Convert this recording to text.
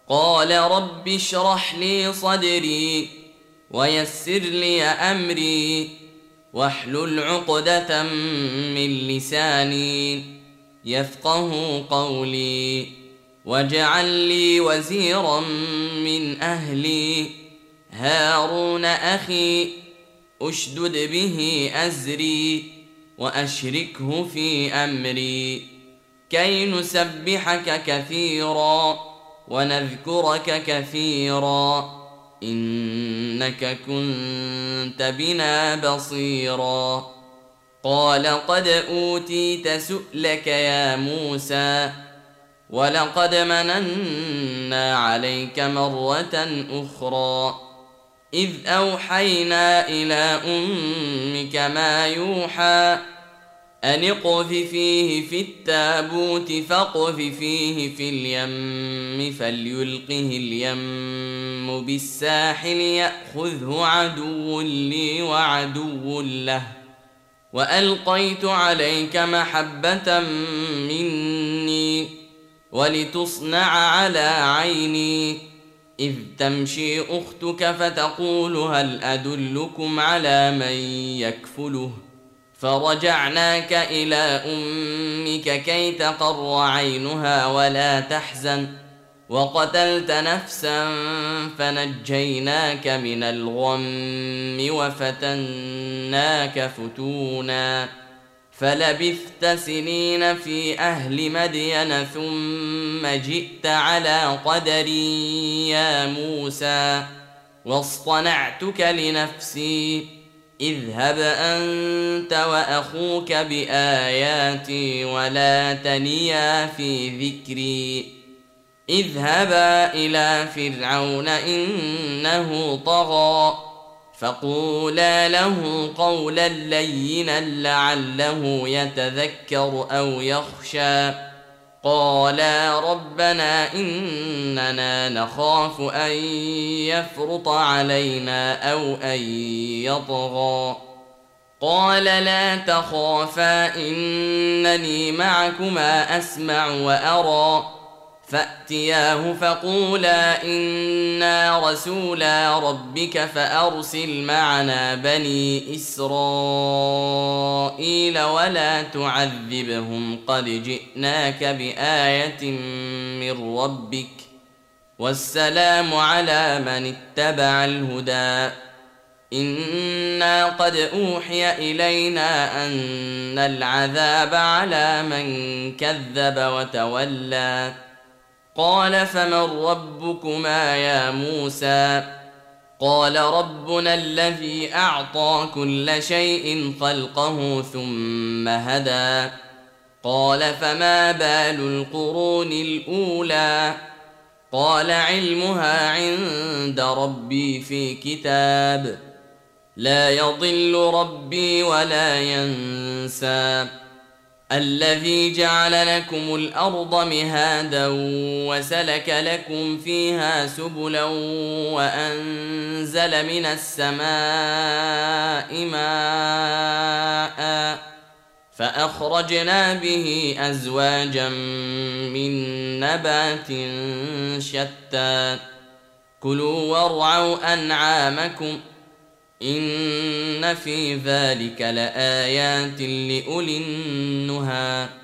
قال رب اشرح لي صدري ويسر لي أمري واحلل عقدة من لساني يفقه قولي واجعل لي وزيرا من أهلي هارون أخي أشدد به أزري وأشركه في أمري كي نسبحك كثيرا ونذكرك كثيرا إنك كنت بنا بصيرا. قال قد أوتيت سؤلك يا موسى ولقد مننا عليك مرة أخرى إذ أوحينا إلى أمك ما يوحى أن اقذفيه في التابوت فاقذفيه في اليم فليلقه اليم بالساحل يأخذه عدو لي وعدو له وألقيت عليك محبة مني ولتصنع على عيني إذ تمشي أختك فتقول هل أدلكم على من يكفله فرجعناك إلى أمك كي تقر عينها ولا تحزن وقتلت نفسا فنجيناك من الغم وفتناك فتونا فلبثت سنين في أهل مدين ثم جئت على قدري يا موسى واصطنعتك لنفسي اذهب أنت وأخوك بآياتي ولا تنيا في ذكري اذهبا إلى فرعون إنه طغى فقولا له قولا لينا لعله يتذكر أو يخشى قالا ربنا إننا نخاف أن يفرط علينا أو أن يطغى قال لا تخافا إنني معكما أسمع وأرى فأتياه فقولا إنا رسولا ربك فأرسل معنا بني إسرائيل ولا تعذبهم قد جئناك بآية من ربك والسلام على من اتبع الهدى إنا قد أوحي إلينا أن العذاب على من كذب وتولى قال فمن ربكما يا موسى قال ربنا الذي أعطى كل شيء خلقه ثم هدى قال فما بال القرون الأولى قال علمها عند ربي في كتاب لا يضل ربي ولا ينسى الذي جعل لكم الأرض مهادا وسلك لكم فيها سبلا وأنزل من السماء ماء فأخرجنا به أزواجا من نبات شتى كلوا وارعوا أنعامكم إن في ذلك لآيات لأولي النهى